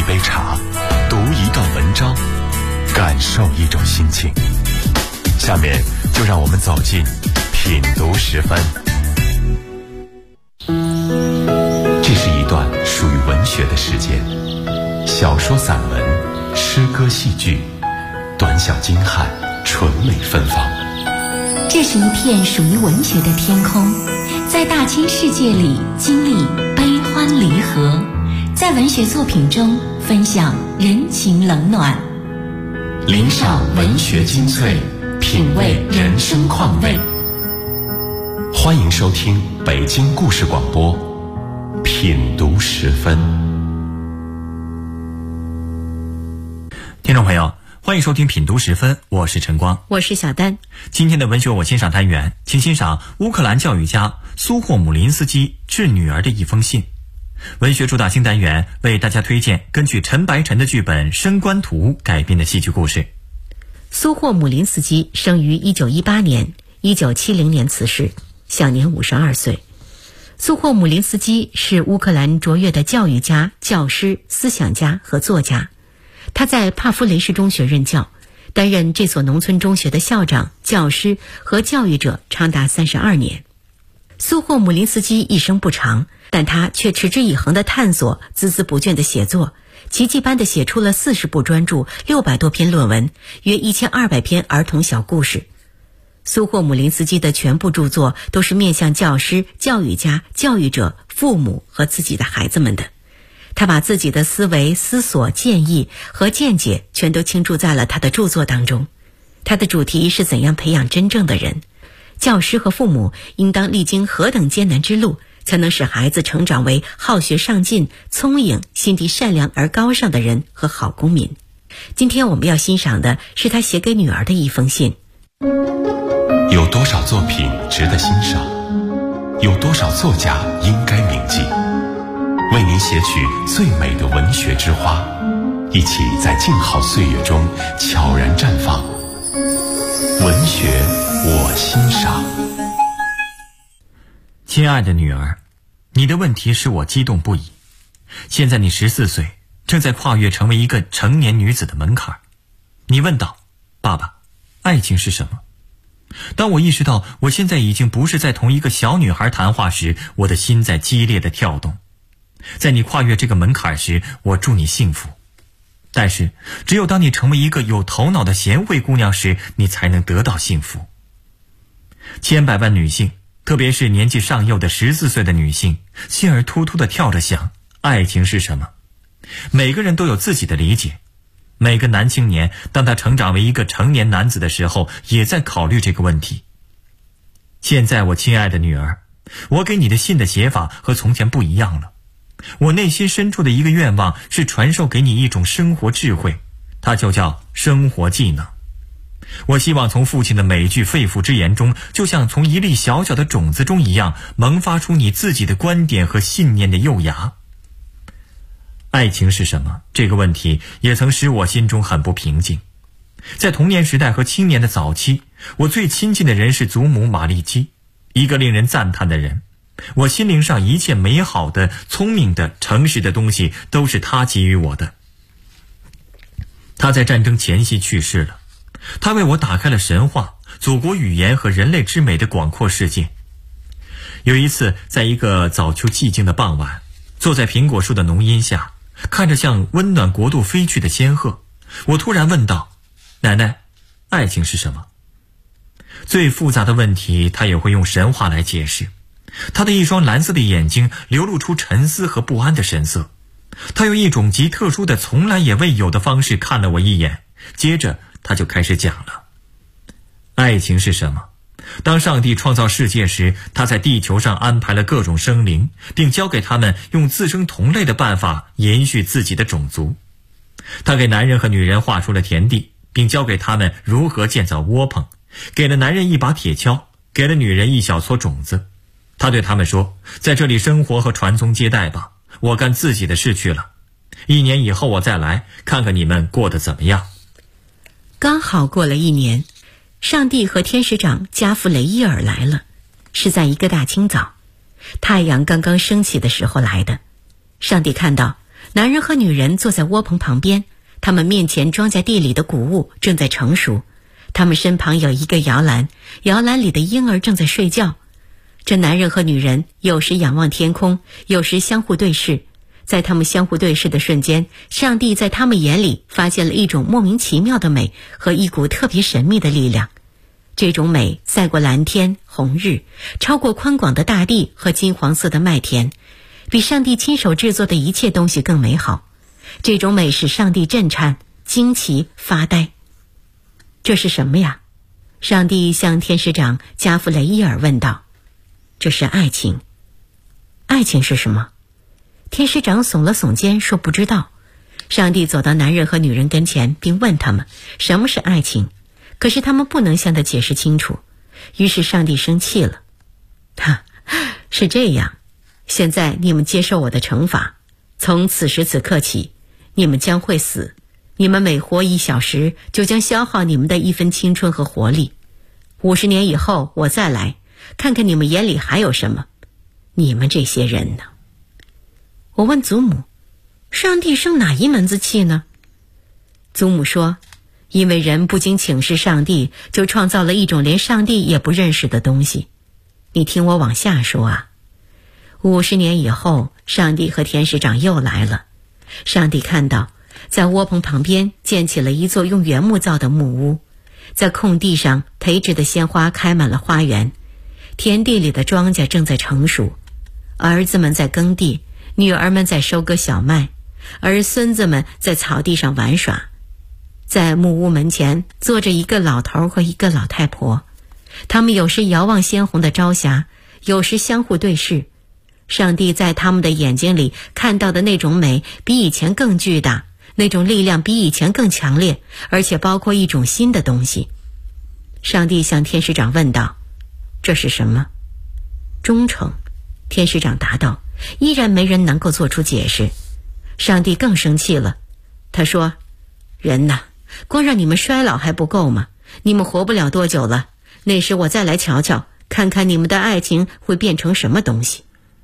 杯茶，读一段文章，感受一种心情。下面就让我们走进品读时分。这是一段属于文学的时间，小说、散文、诗歌、戏剧，短小精悍，纯美芬芳。 这是一片属于文学的天空，在大千世界里经历悲欢离合，在文学作品中分享人情冷暖， 聆赏文学精粹，品味人生况味。欢迎收听北京故事广播品读时分。 听众朋友，欢迎收听品读时分，我是晨光， 我是小丹。 今天的文学我欣赏单元，请欣赏乌克兰教育家苏霍姆林斯基致女儿的一封信。文学主打新单元为大家推荐根据陈白晨的剧本《升官图》改编的戏剧故事。 苏霍姆林斯基生于1918年，1970年辞世，享年52岁。苏霍姆林斯基是乌克兰卓越的教育家、教师、思想家和作家。他在帕夫雷市中学任教，担任这所农村中学的校长、教师和教育者长达32年。苏霍姆林斯基一生不长，但他却持之以恒地探索，孜孜不倦地写作，奇迹般地写出了40部专著、600多篇论文，约1200篇儿童小故事。苏霍姆林斯基的全部著作都是面向教师、教育家、教育者、父母和自己的孩子们的。他把自己的思维、思索、建议和见解全都倾注在了他的著作当中。他的主题是怎样培养真正的人，教师和父母应当历经何等艰难之路，才能使孩子成长为好学上进、聪颖、心地善良而高尚的人和好公民。今天我们要欣赏的是他写给女儿的一封信。 有多少作品值得欣赏？有多少作家应该铭记？为您写取最美的文学之花，一起在静好岁月中悄然绽放。文学我欣赏。 亲爱的女儿，你的问题使我激动不已。现在你14岁，正在跨越成为一个成年女子的门槛。你问道：爸爸，爱情是什么？当我意识到我现在已经不是在同一个小女孩谈话时，我的心在激烈的跳动。在你跨越这个门槛时，我祝你幸福。但是只有当你成为一个有头脑的贤惠姑娘时，你才能得到幸福。千百万女性，特别是年纪尚幼的14岁的女性，心儿突突地跳着想，爱情是什么？每个人都有自己的理解。每个男青年当他成长为一个成年男子的时候，也在考虑这个问题。现在我亲爱的女儿，我给你的信的写法和从前不一样了。我内心深处的一个愿望是传授给你一种生活智慧，它就叫生活技能。我希望从父亲的每句肺腑之言中，就像从一粒小小的种子中一样，萌发出你自己的观点和信念的幼芽。爱情是什么？这个问题也曾使我心中很不平静。在童年时代和青年的早期，我最亲近的人是祖母玛丽基，一个令人赞叹的人。我心灵上一切美好的、聪明的、诚实的东西都是他给予我的。他在战争前夕去世了，他为我打开了神话、祖国语言和人类之美的广阔世界。有一次，在一个早秋寂静的傍晚，坐在苹果树的浓荫下，看着向温暖国度飞去的仙鹤，我突然问道：奶奶，爱情是什么？最复杂的问题，他也会用神话来解释。他的一双蓝色的眼睛流露出沉思和不安的神色，他用一种极特殊的、从来也未有的方式看了我一眼，接着他就开始讲了。爱情是什么？当上帝创造世界时，他在地球上安排了各种生灵，并教给他们用自生同类的办法延续自己的种族。他给男人和女人画出了田地，并教给他们如何建造窝棚，给了男人一把铁锹，给了女人一小撮种子。他对他们说：在这里生活和传宗接代吧，我干自己的事去了。1年以后我再来，看看你们过得怎么样。 刚好过了1年，上帝和天使长加弗雷伊尔来了，是在一个大清早，太阳刚刚升起的时候来的。上帝看到男人和女人坐在窝棚旁边，他们面前庄稼地里的谷物正在成熟，他们身旁有一个摇篮，摇篮里的婴儿正在睡觉。这男人和女人有时仰望天空，有时相互对视。在他们相互对视的瞬间，上帝在他们眼里发现了一种莫名其妙的美和一股特别神秘的力量。这种美赛过蓝天红日，超过宽广的大地和金黄色的麦田，比上帝亲手制作的一切东西更美好。这种美使上帝震颤、惊奇、发呆。这是什么呀？上帝向天使长加弗雷伊尔问道。这是爱情。爱情是什么？天使长耸了耸肩说不知道。上帝走到男人和女人跟前，并问他们什么是爱情，可是他们不能向他解释清楚。于是上帝生气了。是这样，现在你们接受我的惩罚，从此时此刻起，你们将会死。你们每活1小时，就将消耗你们的1分青春和活力。50年以后，我再来，看看你们眼里还有什么。你们这些人呢？我问祖母，上帝生哪一门子气呢？祖母说，因为人不经请示上帝，就创造了一种连上帝也不认识的东西。你听我往下说啊。50年以后，上帝和天使长又来了。上帝看到，在窝棚旁边建起了一座用原木造的木屋，在空地上培植的鲜花开满了花园，田地里的庄稼正在成熟，儿子们在耕地，女儿们在收割小麦，而孙子们在草地上玩耍。在木屋门前坐着一个老头和一个老太婆，他们有时遥望鲜红的朝霞，有时相互对视。上帝在他们的眼睛里看到的那种美比以前更巨大，那种力量比以前更强烈，而且包括一种新的东西。上帝向天使长问道，这是什么？忠诚。天使长答道，依然没人能够做出解释。上帝更生气了，他说，人呐，光让你们衰老还不够吗？你们活不了多久了，那时我再来瞧瞧，看看你们的爱情会变成什么东西。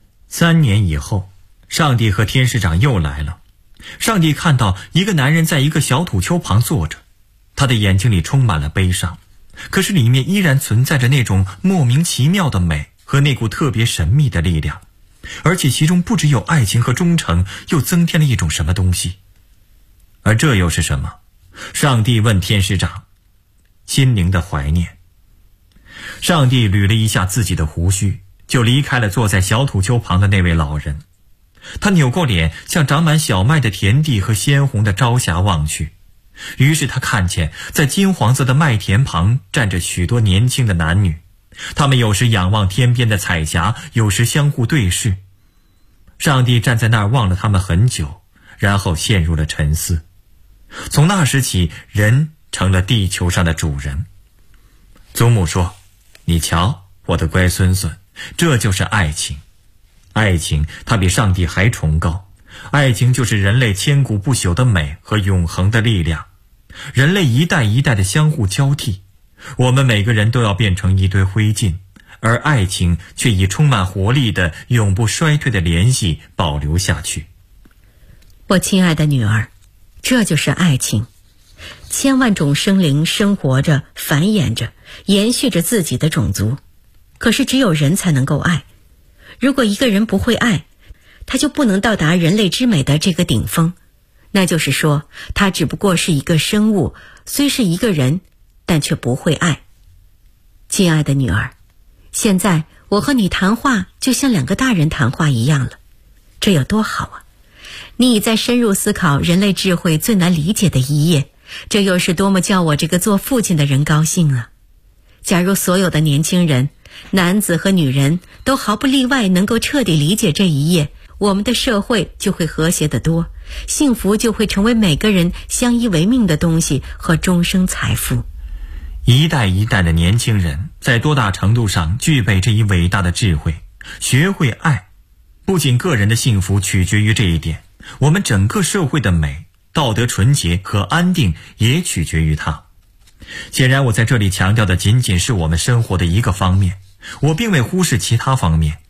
3年以后，上帝和天使长又来了。上帝看到一个男人在一个小土丘旁坐着，他的眼睛里充满了悲伤，可是里面依然存在着那种莫名其妙的美和那股特别神秘的力量，而且其中不只有爱情和忠诚，又增添了一种什么东西。而这又是什么？上帝问天使长，心灵的怀念。上帝捋了一下自己的胡须，就离开了坐在小土丘旁的那位老人。他扭过脸，向长满小麦的田地和鲜红的朝霞望去。于是他看见在金黄色的麦田旁站着许多年轻的男女，他们有时仰望天边的彩霞，有时相互对视。上帝站在那儿望了他们很久，然后陷入了沉思。从那时起，人成了地球上的主人。祖母说，你瞧，我的乖孙孙，这就是爱情。爱情它比上帝还崇高，爱情就是人类千古不朽的美和永恒的力量。人类一代一代的相互交替，我们每个人都要变成一堆灰烬，而爱情却以充满活力的永不衰退的联系保留下去。 我亲爱的女儿，这就是爱情。千万种生灵生活着，繁衍着，延续着自己的种族，可是只有人才能够爱。如果一个人不会爱，他就不能到达人类之美的这个顶峰，那就是说，他只不过是一个生物，虽是一个人，但却不会爱。亲爱的女儿，现在我和你谈话就像2个大人谈话一样了，这有多好啊！你已在深入思考人类智慧最难理解的一页，这又是多么叫我这个做父亲的人高兴啊！假如所有的年轻人，男子和女人都毫不例外能够彻底理解这一页，我们的社会就会和谐得多，幸福就会成为每个人相依为命的东西和终生财富。 一代一代的年轻人在多大程度上具备这一伟大的智慧，学会爱。不仅个人的幸福取决于这一点，我们整个社会的美、道德纯洁和安定也取决于它。显然我在这里强调的仅仅是我们生活的一个方面，我并未忽视其他方面。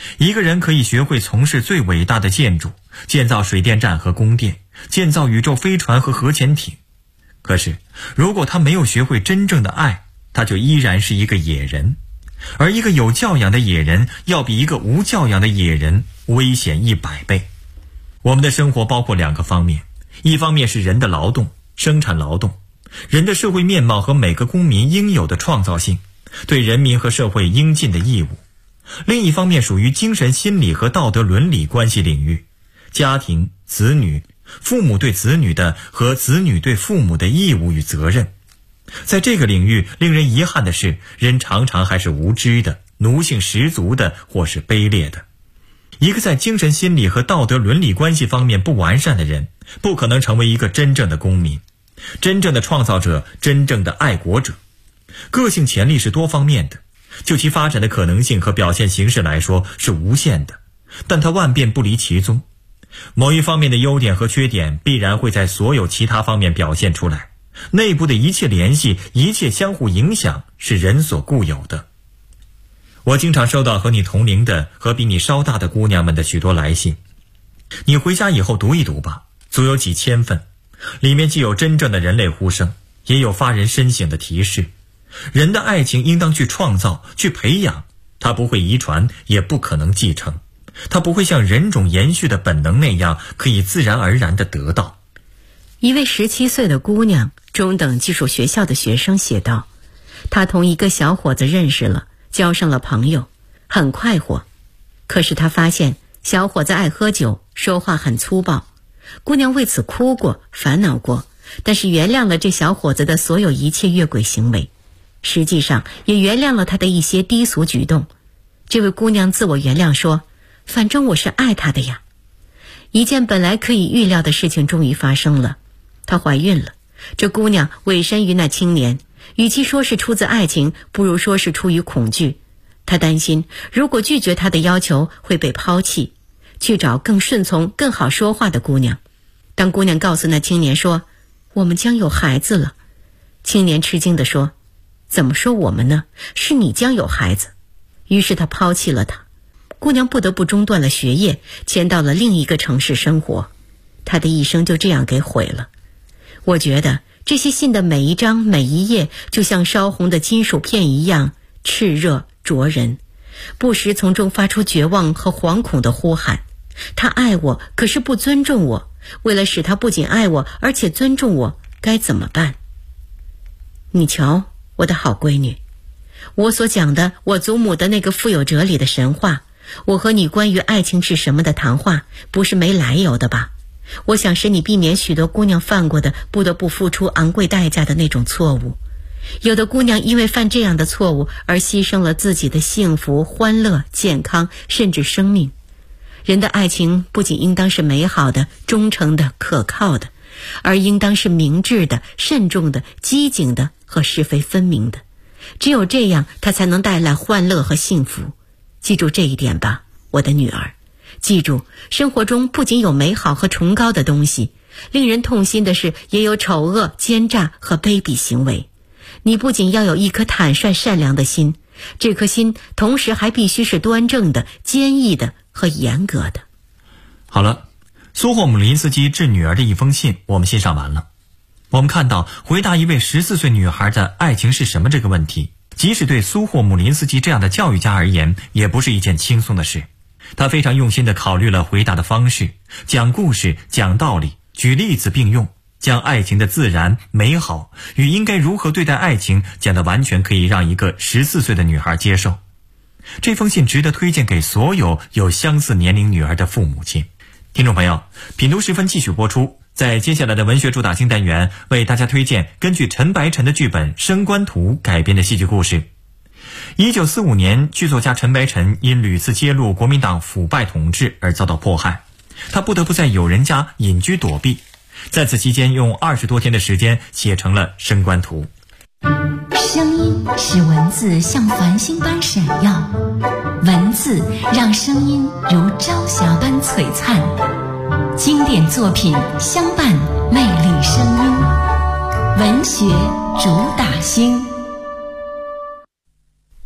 一个人可以学会从事最伟大的建筑，建造水电站和宫殿，建造宇宙飞船和核潜艇。可是，如果他没有学会真正的爱，他就依然是一个野人。而一个有教养的野人，要比一个无教养的野人危险100倍。我们的生活包括2个方面，一方面是人的劳动，生产劳动，人的社会面貌和每个公民应有的创造性，对人民和社会应尽的义务。另一方面属于精神心理和道德伦理关系领域，家庭、子女、父母对子女的和子女对父母的义务与责任。在这个领域，令人遗憾的是，人常常还是无知的、奴性十足的，或是卑劣的。一个在精神心理和道德伦理关系方面不完善的人，不可能成为一个真正的公民，真正的创造者，真正的爱国者。个性潜力是多方面的，就其发展的可能性和表现形式来说是无限的，但它万变不离其宗。某一方面的优点和缺点必然会在所有其他方面表现出来，内部的一切联系，一切相互影响是人所固有的。我经常收到和你同龄的和比你稍大的姑娘们的许多来信，你回家以后读一读吧，足有几千份，里面既有真正的人类呼声，也有发人深省的提示。人的爱情应当去创造，去培养，它不会遗传，也不可能继承，它不会像人种延续的本能那样可以自然而然地得到。 一位17岁的姑娘，中等技术学校的学生写道，她同一个小伙子认识了，交上了朋友，很快活。可是她发现小伙子爱喝酒，说话很粗暴。姑娘为此哭过，烦恼过，但是原谅了这小伙子的所有一切越轨行为，实际上也原谅了他的一些低俗举动。这位姑娘自我原谅说，反正我是爱他的呀。一件本来可以预料的事情终于发生了，她怀孕了。这姑娘委身于那青年，与其说是出自爱情，不如说是出于恐惧。她担心如果拒绝他的要求会被抛弃，去找更顺从更好说话的姑娘。当姑娘告诉那青年说，我们将有孩子了，青年吃惊地说，怎么说我们呢？是你将有孩子。于是他抛弃了她。姑娘不得不中断了学业，迁到了另一个城市生活。她的一生就这样给毁了。我觉得这些信的每一章每一页就像烧红的金属片一样炽热灼人，不时从中发出绝望和惶恐的呼喊。他爱我，可是不尊重我。为了使他不仅爱我，而且尊重我，该怎么办？你瞧，我的好闺女，我所讲的我祖母的那个富有哲理的神话，我和你关于爱情是什么的谈话，不是没来由的吧？我想使你避免许多姑娘犯过的不得不付出昂贵代价的那种错误。有的姑娘因为犯这样的错误而牺牲了自己的幸福、欢乐、健康，甚至生命。人的爱情不仅应当是美好的、忠诚的、可靠的，而应当是明智的、慎重的、机警的和是非分明的。只有这样，它才能带来欢乐和幸福。记住这一点吧，我的女儿。记住，生活中不仅有美好和崇高的东西，令人痛心的是，也有丑恶、奸诈和卑鄙行为。你不仅要有一颗坦率善良的心，这颗心同时还必须是端正的、坚毅的和严格的。 好了，苏霍姆林斯基致女儿的一封信我们欣赏完了。我们看到回答一位14岁女孩的爱情是什么这个问题，即使对苏霍姆林斯基这样的教育家而言，也不是一件轻松的事。他非常用心地考虑了回答的方式，讲故事、讲道理、举例子并用，将爱情的自然、美好与应该如何对待爱情讲得完全可以让一个14岁的女孩接受。这封信值得推荐给所有有相似年龄女儿的父母亲。听众朋友，品读时分继续播出，在接下来的文学主打星单元为大家推荐根据陈白尘的剧本《升官图》改编的戏剧故事。1945年，剧作家陈白尘因屡次揭露国民党腐败统治而遭到迫害，他不得不在友人家隐居躲避，在此期间用20多天的时间写成了《升官图》。 声音使文字像繁星般闪耀，文字让声音如朝霞般璀璨。经典作品相伴，魅力声音，文学主打星。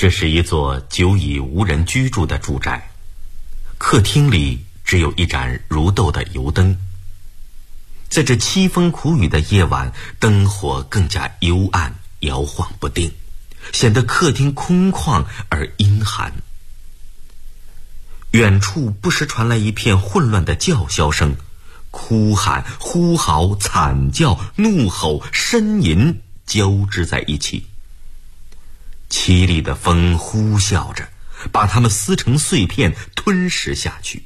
这是一座久已无人居住的住宅，客厅里只有一盏如豆的油灯。在这凄风苦雨的夜晚，灯火更加幽暗，摇晃不定，显得客厅空旷而阴寒。远处不时传来一片混乱的叫嚣声，哭喊、呼嚎、惨叫、怒吼、呻吟交织在一起。凄厉的风呼啸着，把它们撕成碎片，吞噬下去。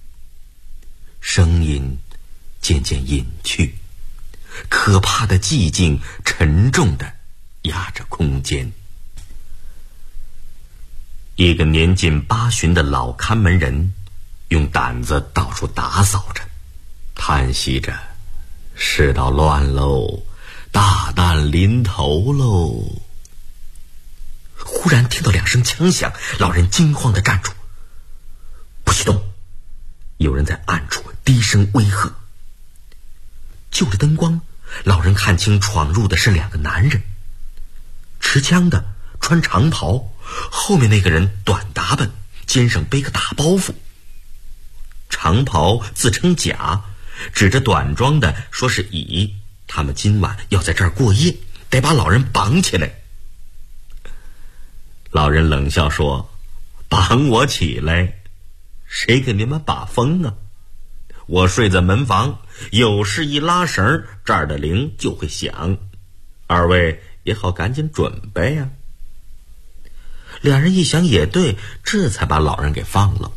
声音渐渐隐去，可怕的寂静沉重地压着空间。一个年近80的老看门人用掸子到处打扫着，叹息着：“世道乱喽，大难临头喽。”忽然听到2声枪响，老人惊慌地站住，不许动。有人在暗处低声威吓。就着灯光，老人看清闯入的是2个男人，持枪的穿长袍，后面那个人短打扮，肩上背个大包袱。长袍自称甲，指着短装的说是乙，他们今晚要在这儿过夜，得把老人绑起来。老人冷笑说：“绑我起来？谁给你们把风啊？我睡在门房，有事一拉绳，这儿的铃就会响，二位也好赶紧准备呀。”2人一想也对，这才把老人给放了。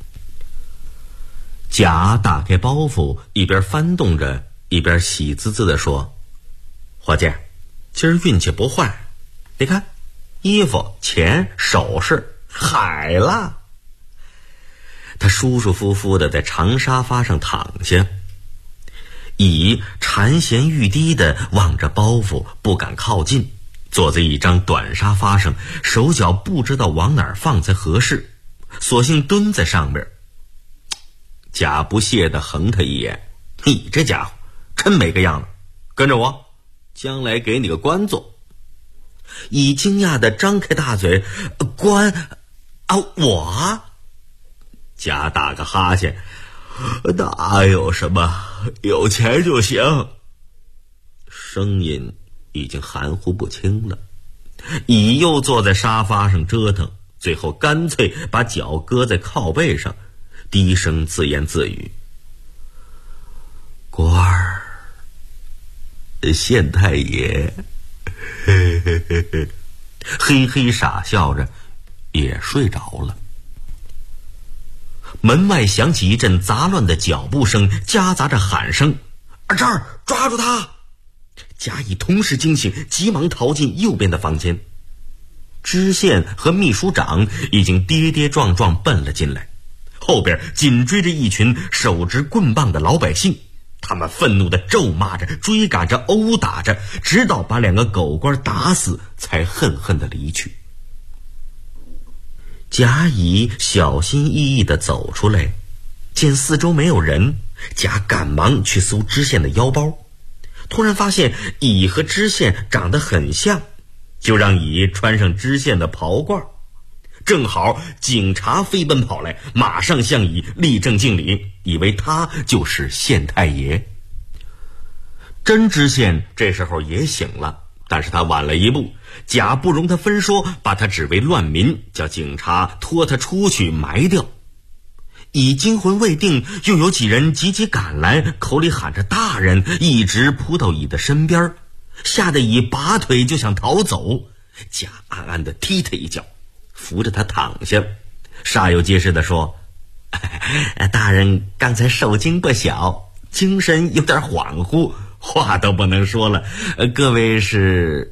甲打开包袱，一边翻动着，一边喜滋滋地说：“伙计，今儿运气不坏，你看衣服、钱、首饰海了。”他舒舒服服地在长沙发上躺下，乙馋涎欲滴地望着包袱，不敢靠近，坐在一张短沙发上，手脚不知道往哪儿放才合适，索性蹲在上边。甲不屑地横他一眼：“你这家伙真没个样子，跟着我，将来给你个官做。”乙惊讶地张开大嘴：“官啊，我？”甲打个哈欠：“那有什么，有钱就行。”声音已经含糊不清了。乙又坐在沙发上折腾，最后干脆把脚搁在靠背上，低声自言自语：“官儿，县太爷。”嘿嘿傻笑着，也睡着了。门外响起一阵杂乱的脚步声，夹杂着喊声：“这儿，抓住他！”甲乙同时惊醒，急忙逃进右边的房间。知县和秘书长已经跌跌撞撞奔了进来，后边紧追着一群手执棍棒的老百姓，他们愤怒地咒骂着，追赶着，殴打着，直到把2个狗官打死，才恨恨地离去。甲乙小心翼翼地走出来，见四周没有人，甲赶忙去搜知县的腰包，突然发现乙和知县长得很像，就让乙穿上知县的袍褂。正好警察飞奔跑来，马上向乙立正敬礼，以为他就是县太爷。真知县这时候也醒了，但是他晚了一步，甲不容他分说，把他指为乱民，叫警察拖他出去埋掉。乙惊魂未定，又有几人急急赶来，口里喊着大人，一直扑到乙的身边，吓得乙拔腿就想逃走。甲暗暗地踢他一脚，扶着他躺下，煞有介事地说：“大人刚才受惊不小，精神有点恍惚，话都不能说了。各位是？”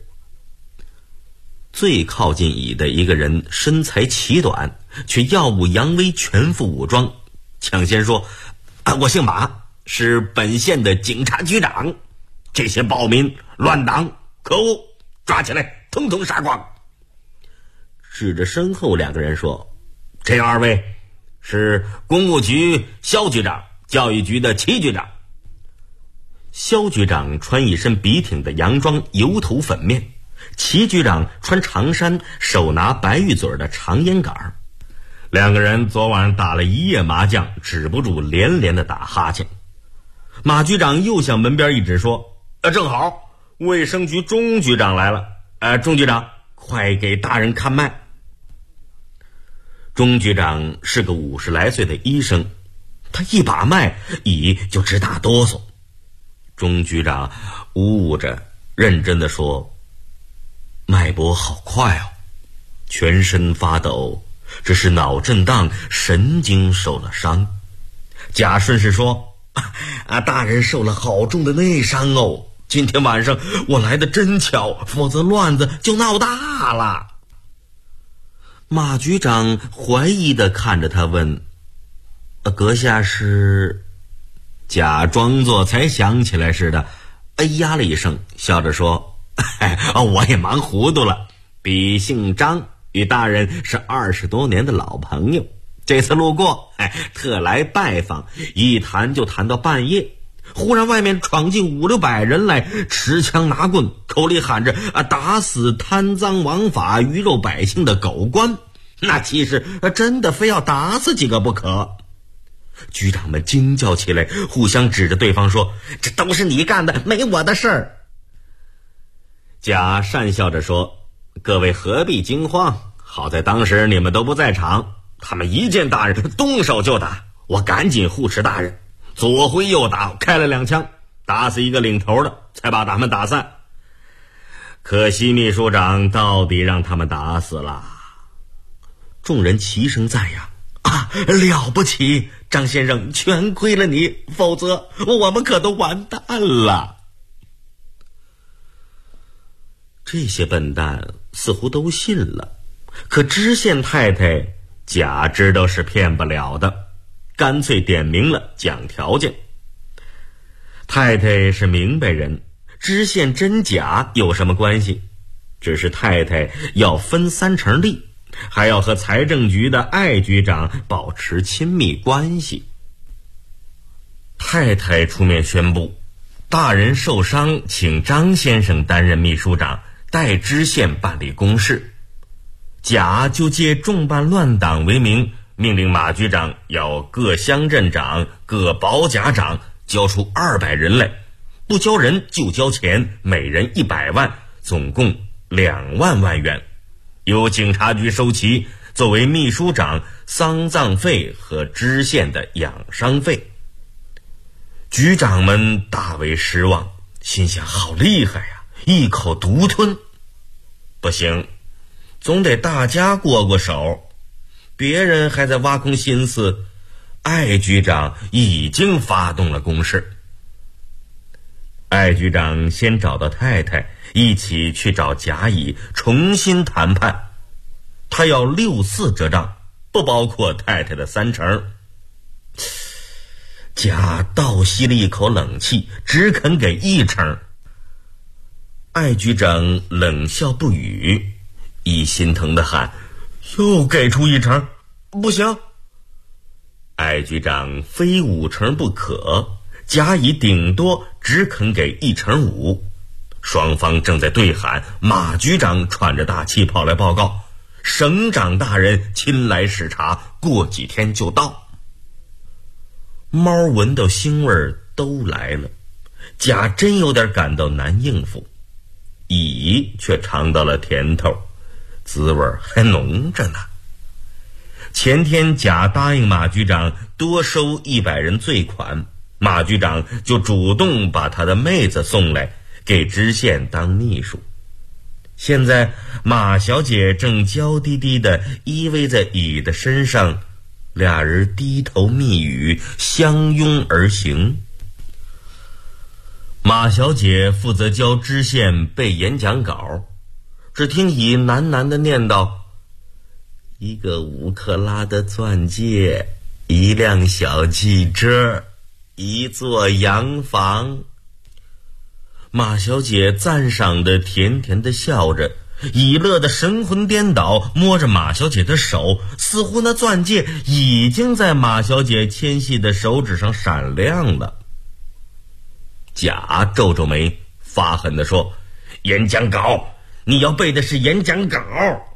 最靠近乙的一个人身材奇短，却耀武扬威，全副武装，抢先说：“我姓马，是本县的警察局长。这些暴民乱党，可恶，抓起来，统统杀光。”指着身后2个人说：“这2位是公务局肖局长，教育局的齐局长。”肖局长穿一身笔挺的洋装，油头粉面， 齐局长穿长衫，手拿白玉嘴的长烟杆。两个人昨晚上打了一夜麻将，止不住连连的打哈欠。马局长又向门边一指说：正好卫生局钟局长来了，钟局长快给大人看脉。钟局长是个50来岁的医生，他一把脉乙就直打哆嗦。钟局长呜呜着认真的说：脉搏好快哦，全身发抖，这是脑震荡，神经受了伤。贾顺是说：大人受了好重的内伤哦，今天晚上我来的真巧，否则乱子就闹大了。马局长怀疑地看着他问：阁下是？贾装作才想起来似的哎呀了一声，笑着说：我也忙糊涂了，笔姓张，与大人是20多年的老朋友，这次路过特来拜访，一谈就谈到半夜。忽然外面闯进5、600人来，持枪拿棍，口里喊着打死贪赃枉法鱼肉百姓的狗官，那气势真的非要打死几个不可。局长们惊叫起来，互相指着对方说：这都是你干的，没我的事儿。贾讪笑着说：各位何必惊慌，好在当时你们都不在场，他们一见大人动手就打，我赶紧护持大人，左挥右打，开了2枪，打死一个领头的，才把他们打散。可惜秘书长到底让他们打死了。众人齐声赞扬：了不起，张先生，全亏了你，否则我们可都完蛋了。这些笨蛋似乎都信了，可知县太太贾知道是骗不了的，干脆点明了讲条件。太太是明白人，知县真假有什么关系？只是太太要分3成利，还要和财政局的艾局长保持亲密关系。太太出面宣布，大人受伤，请张先生担任秘书长，代知县办理公事。贾就借重办乱党为名，命令马局长要各乡镇长、各保甲长交出200人来，不交人就交钱，每人100万，总共2万万元，由警察局收齐，作为秘书长丧葬费和知县的养伤费。局长们大为失望，心想好厉害呀，一口独吞。不行，总得大家过手，别人还在挖空心思，艾局长已经发动了攻势。艾局长先找到太太，一起去找甲乙重新谈判，他要6-4折账，不包括太太的3成。甲倒吸了一口冷气，只肯给1成。艾局长冷笑不语，一心疼的喊：又给出1成，不行。艾局长非5成不可，甲乙顶多只肯给1成5。双方正在对喊，马局长喘着大气跑来报告：省长大人亲来视察，过几天就到。猫闻到腥味都来了，甲真有点感到难应付，乙却尝到了甜头，滋味还浓着呢。前天甲答应马局长多收100人罪款，马局长就主动把他的妹子送来给知县当秘书。现在马小姐正娇滴滴地依偎在乙的身上，俩人低头密语，相拥而行。马小姐负责教知县背演讲稿，只听乙喃喃地念叨：1个5克拉的钻戒，1辆小汽车，1座洋房。马小姐赞赏的甜甜的笑着，乙乐得神魂颠倒，摸着马小姐的手，似乎那钻戒已经在马小姐纤细的手指上闪亮了。甲皱皱眉，发狠地说：演讲稿你要背的是演讲稿。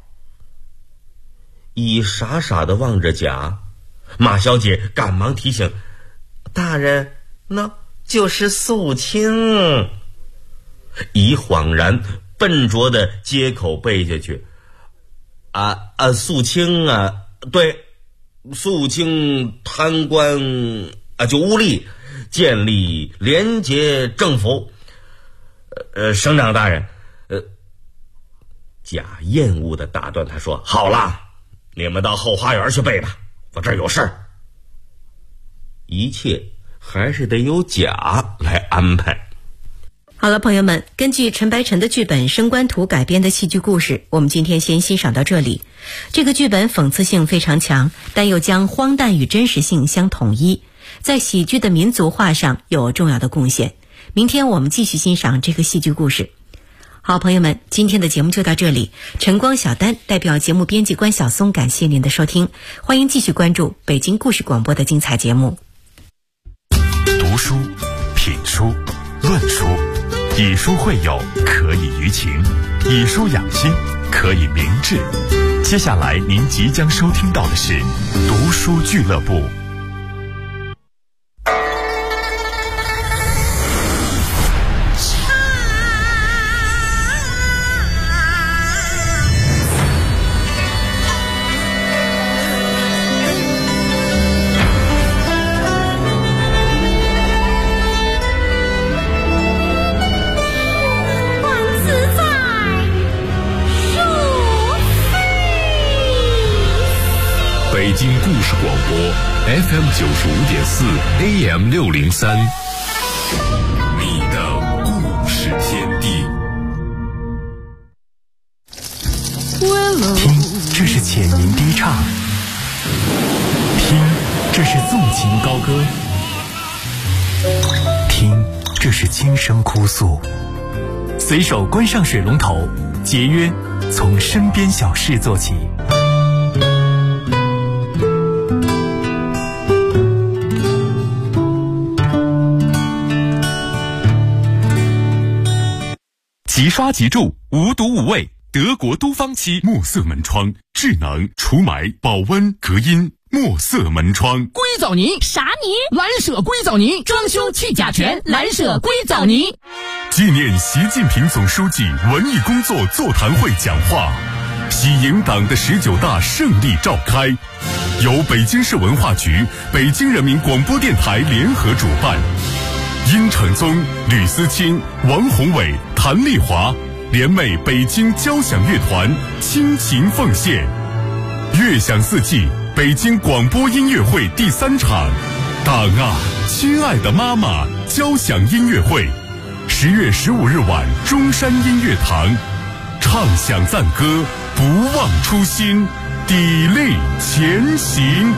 乙傻傻地望着甲，马小姐赶忙提醒：大人，那就是肃清。乙恍然笨拙地接口背下去：肃清啊，对，肃清贪官就污吏，建立廉洁政府。省长大人，甲厌恶地打断他说：好了，你们到后花园去背吧，我这儿有事儿。一切还是得由甲来安排。 好了，朋友们，根据陈白尘的剧本《升官图》改编的戏剧故事，我们今天先欣赏到这里。这个剧本讽刺性非常强，但又将荒诞与真实性相统一，在喜剧的民族化上有重要的贡献。明天我们继续欣赏这个戏剧故事。好，朋友们，今天的节目就到这里。晨光小丹代表节目编辑关晓松，感谢您的收听，欢迎继续关注北京故事广播的精彩节目。 读书、品书、论书，以书会友，可以娱情；以书养心，可以明志。接下来您即将收听到的是读书俱乐部。 北京故事广播 FM 95.4 AM 603，你的故事天地。 听，这是浅吟低唱；听，这是纵情高歌；听，这是轻声哭诉。随手关上水龙头，节约从身边小事做起。 即刷即住，无毒无味，德国都芳漆墨色门窗，智能除霾、保温、隔音。墨色门窗， 硅藻泥啥泥？蓝舍硅藻泥，装修去甲醛，蓝舍硅藻泥。 纪念习近平总书记文艺工作座谈会讲话，喜迎党的19大胜利召开，由北京市文化局、北京人民广播电台联合主办。殷承宗、吕思清、王宏伟、谭丽华联袂北京交响乐团倾情奉献。乐享四季北京广播音乐会第3场，党啊，亲爱的妈妈交响音乐会，10月15日晚中山音乐堂，唱响赞歌，不忘初心，砥砺前行。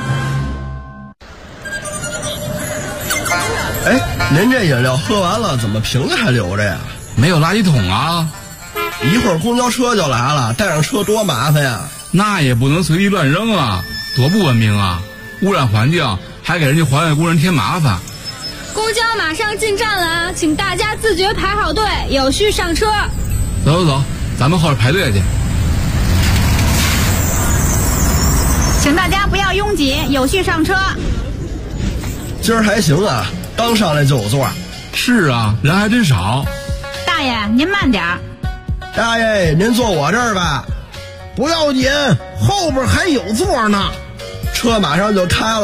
哎，您这饮料喝完了，怎么瓶子还留着呀？ 没有垃圾桶啊！ 一会儿公交车就来了，带上车多麻烦呀！ 那也不能随地乱扔啊，多不文明啊！污染环境，还给人家环卫工人添麻烦。 公交马上进站了，请大家自觉排好队，有序上车。 走，咱们后边排队去。 请大家不要拥挤，有序上车。 今儿还行啊，刚上来就有座。 是啊，人还真少。 大爷，您慢点。 大爷，您坐我这儿吧。不要紧，后边还有座呢。车马上就开了。